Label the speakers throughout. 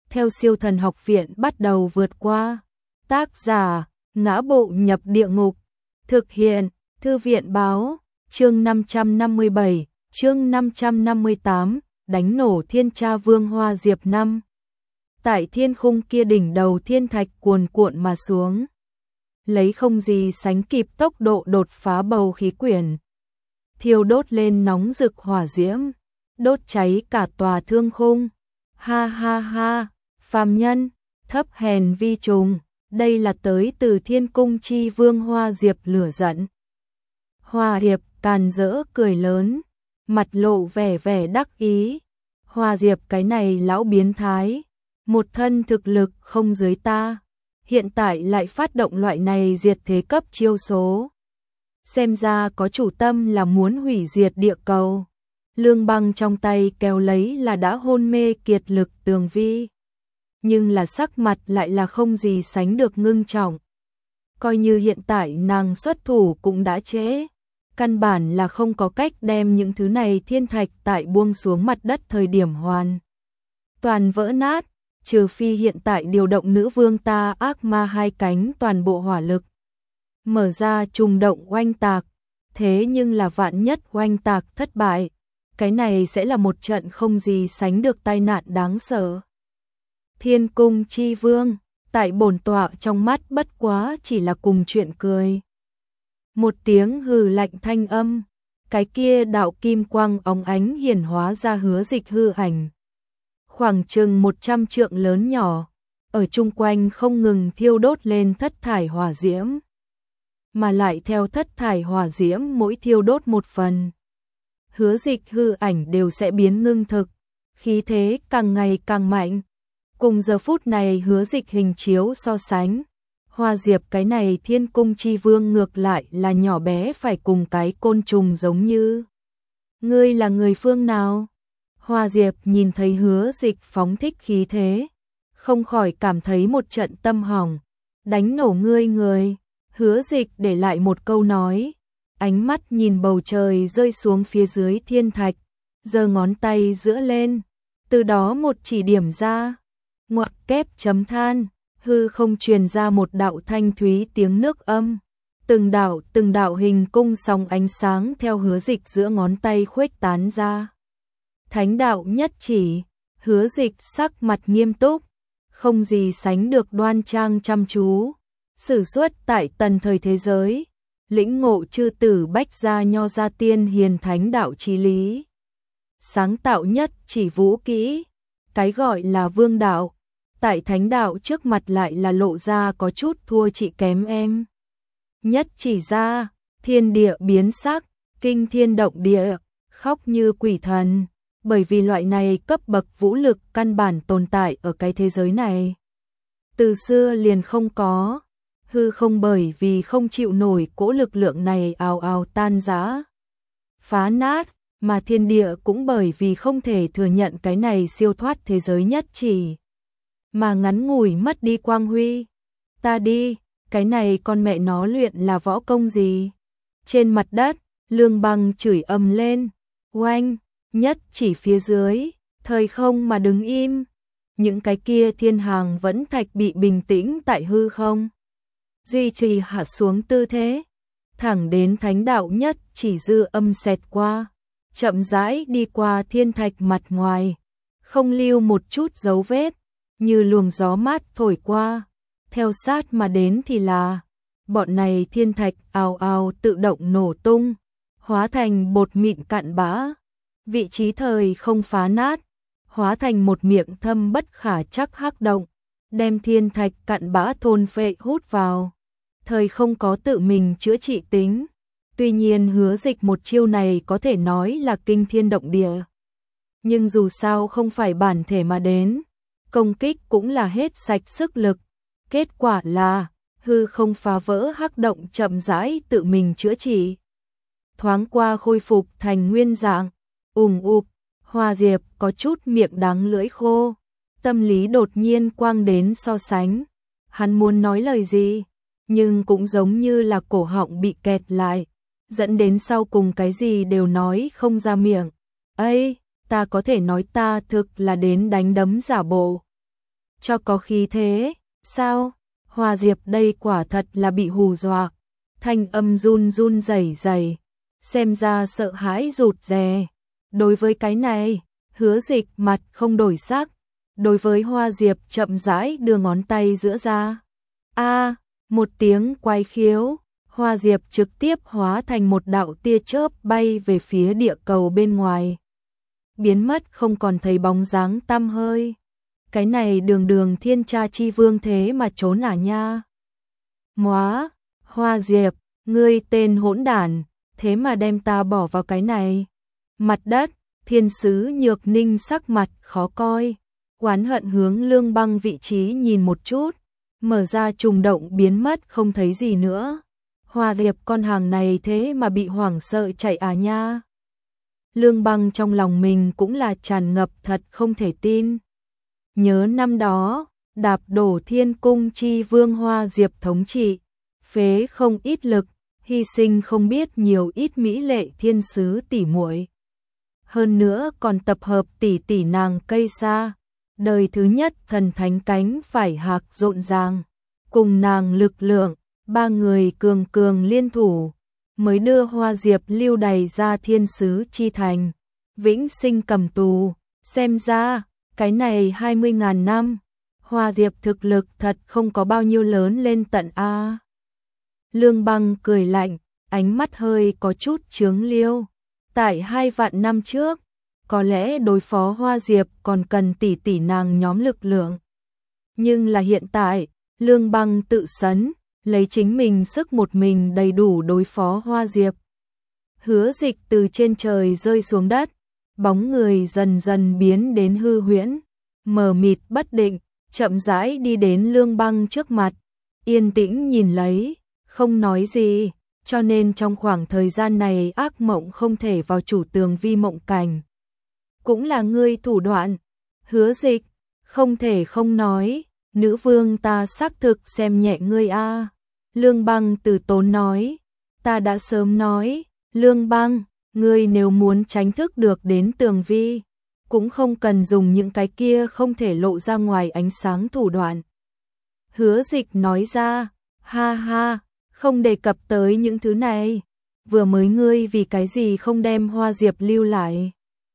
Speaker 1: theo Siêu Thần Học Viện bắt đầu vượt qua. Tác giả: Ngã Bộ Nhập Địa Ngục. Thực hiện: Thư viện báo. Chương 557, chương 558, đánh nổ Thiên Tra Vương Hoa Diệp 5. Tại thiên khung kia, đỉnh đầu thiên thạch cuồn cuộn mà xuống, lấy không gì sánh kịp tốc độ đột phá bầu khí quyển, thiêu đốt lên nóng rực hỏa diễm, đốt cháy cả tòa thương khung. Ha ha ha, phàm nhân, thấp hèn vi trùng, đây là tới từ Thiên Cung Chi Vương Hoa Diệp lửa giận. Hoa Diệp càn rỡ cười lớn, mặt lộ vẻ đắc ý. Hoa Diệp, cái này lão biến thái, một thân thực lực không dưới ta, hiện tại lại phát động loại này diệt thế cấp chiêu số. Xem ra có chủ tâm là muốn hủy diệt địa cầu. Lương Băng trong tay kéo lấy là đã hôn mê kiệt lực Tường Vi, nhưng là sắc mặt lại là không gì sánh được ngưng trọng. Coi như hiện tại nàng xuất thủ cũng đã trễ, căn bản là không có cách đem những thứ này thiên thạch tại buông xuống mặt đất thời điểm hoàn toàn vỡ nát, trừ phi hiện tại điều động nữ vương ta ác ma hai cánh toàn bộ hỏa lực, mở ra trùng động oanh tạc. Thế nhưng là vạn nhất oanh tạc thất bại, cái này sẽ là một trận không gì sánh được tai nạn đáng sợ. Thiên Cung Chi Vương, tại bổn tọa trong mắt bất quá chỉ là cùng chuyện cười. Một tiếng hừ lạnh thanh âm, cái kia đạo kim quang óng ánh hiển hóa ra Hứa Dịch hư ảnh. Khoảng chừng 100 trượng lớn nhỏ, ở chung quanh không ngừng thiêu đốt lên thất thải hỏa diễm. Mà lại theo thất thải hỏa diễm mỗi thiêu đốt một phần, Hứa Dịch hư ảnh đều sẽ biến ngưng thực, khí thế càng ngày càng mạnh. Cùng giờ phút này Hứa Dịch hình chiếu so sánh, Hoa Diệp cái này Thiên Cung Chi Vương ngược lại là nhỏ bé phải cùng cái côn trùng giống như. Ngươi là người phương nào? Hoa Diệp nhìn thấy Hứa Dịch phóng thích khí thế, không khỏi cảm thấy một trận tâm hỏng. Đánh nổ ngươi người. Hứa Dịch để lại một câu nói, ánh mắt nhìn bầu trời rơi xuống phía dưới thiên thạch, giơ ngón tay giữa lên, từ đó một chỉ điểm ra, ngoặc kép chấm than, hư không truyền ra một đạo thanh thúy tiếng nước âm, từng đạo hình cung sóng ánh sáng theo Hứa Dịch giữa ngón tay khuếch tán ra. Thánh đạo nhất chỉ. Hứa Dịch sắc mặt nghiêm túc, không gì sánh được đoan trang chăm chú, sử xuất tại tần thời thế giới, lĩnh ngộ chư tử bách gia nho gia tiên hiền thánh đạo chí lý, sáng tạo nhất chỉ vũ kỹ. Cái gọi là vương đạo, tại thánh đạo trước mặt lại là lộ ra có chút thua chị kém em. Nhất chỉ ra, thiên địa biến sắc, kinh thiên động địa, khóc như quỷ thần, bởi vì loại này cấp bậc vũ lực căn bản tồn tại ở cái thế giới này từ xưa liền không có. Hư không bởi vì không chịu nổi cỗ lực lượng này ào ào tan rã, phá nát, mà thiên địa cũng bởi vì không thể thừa nhận cái này siêu thoát thế giới nhất chỉ, mà ngắn ngủi mất đi quang huy. Ta đi, cái này con mẹ nó luyện là võ công gì? Trên mặt đất, Lương Băng chửi ầm lên, oanh, nhất chỉ phía dưới, thời không mà đứng im. Những cái kia thiên hàng vẫn thạch bị bình tĩnh tại hư không, duy trì hạ xuống tư thế, thẳng đến thánh đạo nhất chỉ dư âm xẹt qua, chậm rãi đi qua thiên thạch mặt ngoài, không lưu một chút dấu vết, như luồng gió mát thổi qua. Theo sát mà đến thì là, bọn này thiên thạch ào ào tự động nổ tung, hóa thành bột mịn cặn bã, vị trí thời không phá nát, hóa thành một miệng thâm bất khả trắc hắc động, đem thiên thạch cặn bã thôn phệ hút vào. Thời không có tự mình chữa trị tính. Tuy nhiên Hứa Dịch một chiêu này có thể nói là kinh thiên động địa, nhưng dù sao không phải bản thể mà đến, công kích cũng là hết sạch sức lực. Kết quả là hư không phá vỡ hắc động chậm rãi tự mình chữa trị, thoáng qua khôi phục thành nguyên dạng. Ụp, Hoa Diệp có chút miệng đắng lưỡi khô, tâm lý đột nhiên quang đến so sánh. Hắn muốn nói lời gì, nhưng cũng giống như là cổ họng bị kẹt lại, dẫn đến sau cùng cái gì đều nói không ra miệng. Ta có thể nói ta thực là đến đánh đấm giả bộ. cho có khí thế, sao? Hoa Diệp đây quả thật là bị hù dọa, thanh âm run run rẩy rẩy, xem ra sợ hãi rụt rè. Đối với cái này, Hứa Dịch mặt không đổi sắc, đối với Hoa Diệp chậm rãi đưa ngón tay giữa ra. A, một tiếng quái khiếu, Hoa Diệp trực tiếp hóa thành một đạo tia chớp bay về phía địa cầu bên ngoài. Biến mất không còn thấy bóng dáng tăm hơi. Cái này đường đường thiên tra chi vương thế mà trốn à nha. Móa, Hoa Diệp, ngươi tên hỗn đản, thế mà đem ta bỏ vào cái này. Mặt đất, thiên sứ Nhược Ninh sắc mặt khó coi, oán hận hướng Lương Băng vị trí nhìn một chút, mở ra trùng động biến mất không thấy gì nữa. Hoa Diệp con hàng này thế mà bị hoảng sợ chạy à nha. Lương Băng trong lòng mình cũng là tràn ngập thật không thể tin. Nhớ năm đó, đạp đổ thiên cung chi vương Hoa Diệp thống trị, phế không ít lực, hy sinh không biết nhiều ít mỹ lệ thiên sứ tỷ muội. Hơn nữa còn tập hợp tỷ tỷ nàng cây sa, đời thứ nhất thần thánh cánh phải hạc rộn ràng, cùng nàng lực lượng, ba người cường cường liên thủ, mới đưa Hoa Diệp lưu đày ra thiên sứ chi thành, vĩnh sinh cầm tù. Xem ra, cái này 20.000 năm, Hoa Diệp thực lực thật không có bao nhiêu lớn lên tận A. Lương Băng cười lạnh, ánh mắt hơi có chút chướng liêu. Tại 2 vạn năm trước, có lẽ đối phó Hoa Diệp còn cần tỷ tỷ nàng nhóm lực lượng. Nhưng là hiện tại, Lương Băng tự sấn, lấy chính mình sức một mình đầy đủ đối phó Hoa Diệp. Hứa Dịch từ trên trời rơi xuống đất, bóng người dần dần biến đến hư huyễn, mờ mịt bất định, chậm rãi đi đến Lương Băng trước mặt, yên tĩnh nhìn lấy, không nói gì, cho nên trong khoảng thời gian này ác mộng không thể vào chủ tường vi mộng cảnh. Cũng là ngươi thủ đoạn. Hứa Dịch, không thể không nói, nữ vương ta xác thực xem nhẹ ngươi a. Lương Băng từ tốn nói, ta đã sớm nói, Lương Băng, ngươi nếu muốn tránh thức được đến tường vi, cũng không cần dùng những cái kia không thể lộ ra ngoài ánh sáng thủ đoạn. Hứa Dịch nói ra, ha ha, không đề cập tới những thứ này, vừa mới ngươi vì cái gì không đem Hoa Diệp lưu lại.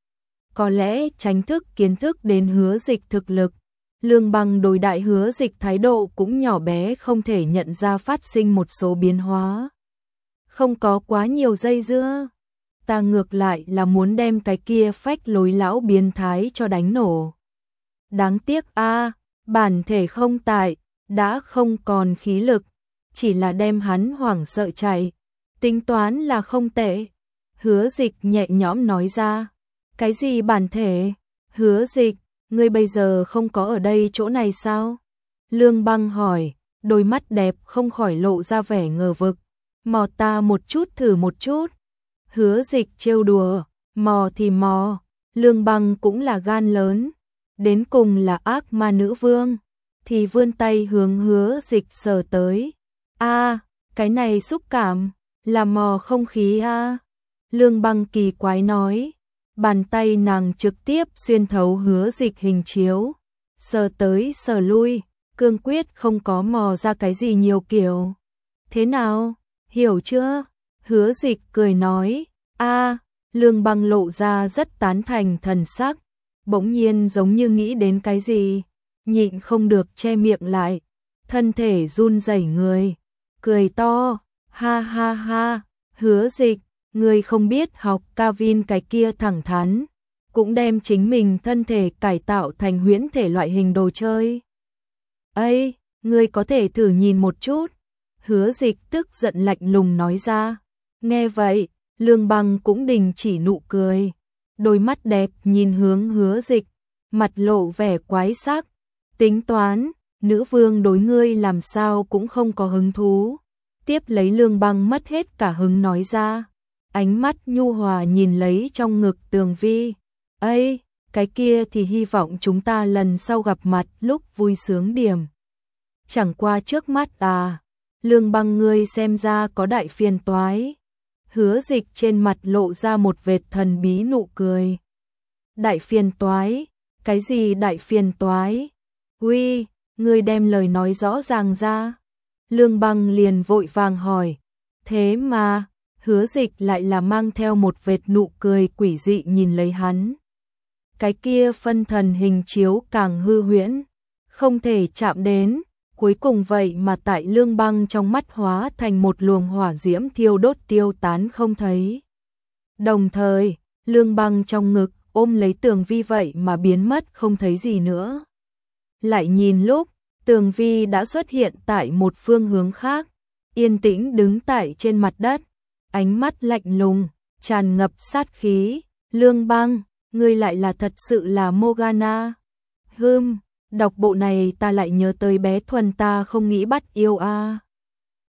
Speaker 1: Có lẽ tránh thức kiến thức đến Hứa Dịch thực lực, Lương Băng đối đại Hứa Dịch thái độ cũng nhỏ bé không thể nhận ra phát sinh một số biến hóa. Không có quá nhiều dây dưa, ta ngược lại là muốn đem cái kia phách lối lão biến thái cho đánh nổ. Đáng tiếc a, bản thể không tại, đã không còn khí lực, chỉ là đem hắn hoảng sợ chạy, tính toán là không tệ. Hứa Dịch nhẹ nhõm nói ra, cái gì bản thể? Hứa Dịch, ngươi bây giờ không có ở đây chỗ này sao? Lương Băng hỏi, đôi mắt đẹp không khỏi lộ ra vẻ ngờ vực. Mò ta một chút thử một chút. Hứa Dịch trêu đùa, mò thì mò, Lương Băng cũng là gan lớn, đến cùng là ác ma nữ vương, thì vươn tay hướng Hứa Dịch sờ tới. A, cái này xúc cảm, là mò không khí a. Lương Băng kỳ quái nói, bàn tay nàng trực tiếp xuyên thấu Hứa Dịch hình chiếu, sờ tới sờ lui, cương quyết không có mò ra cái gì nhiều kiểu. Thế nào, hiểu chưa? Hứa Dịch cười nói, a. Lương Băng lộ ra rất tán thành thần sắc, bỗng nhiên giống như nghĩ đến cái gì, nhịn không được che miệng lại, thân thể run rẩy người, cười to, ha ha ha, Hứa Dịch, ngươi không biết học Calvin cái kia thẳng thắn, cũng đem chính mình thân thể cải tạo thành huyễn thể loại hình đồ chơi. Ây, ngươi có thể thử nhìn một chút. Hứa Dịch tức giận lạnh lùng nói ra. Nghe vậy, Lương Băng cũng đình chỉ nụ cười, đôi mắt đẹp nhìn hướng Hứa Dịch, mặt lộ vẻ quái sắc, tính toán, nữ vương đối ngươi làm sao cũng không có hứng thú. Tiếp lấy Lương Băng mất hết cả hứng nói ra, ánh mắt nhu hòa nhìn lấy trong ngực Tường Vi. Ây, cái kia thì hy vọng chúng ta lần sau gặp mặt lúc vui sướng điểm. Chẳng qua trước mắt à, Lương Băng ngươi xem ra có đại phiền toái. Hứa Dịch trên mặt lộ ra một vệt thần bí nụ cười. Đại phiền toái? Cái gì đại phiền toái? Uy, ngươi đem lời nói rõ ràng ra. Lương Băng liền vội vàng hỏi. Thế mà, Hứa Dịch lại là mang theo một vệt nụ cười quỷ dị nhìn lấy hắn. Cái kia phân thần hình chiếu càng hư huyễn, không thể chạm đến, cuối cùng vậy mà tại Lương Băng trong mắt hóa thành một luồng hỏa diễm thiêu đốt tiêu tán không thấy. Đồng thời, Lương Băng trong ngực ôm lấy Tường Vi vậy mà biến mất không thấy gì nữa. Lại nhìn lúc, Tường Vi đã xuất hiện tại một phương hướng khác, yên tĩnh đứng tại trên mặt đất, ánh mắt lạnh lùng, tràn ngập sát khí. Lương Băng, ngươi lại là thật sự là Morgana. Đọc bộ này ta lại nhớ tới bé Thuần ta không nghĩ bắt yêu a.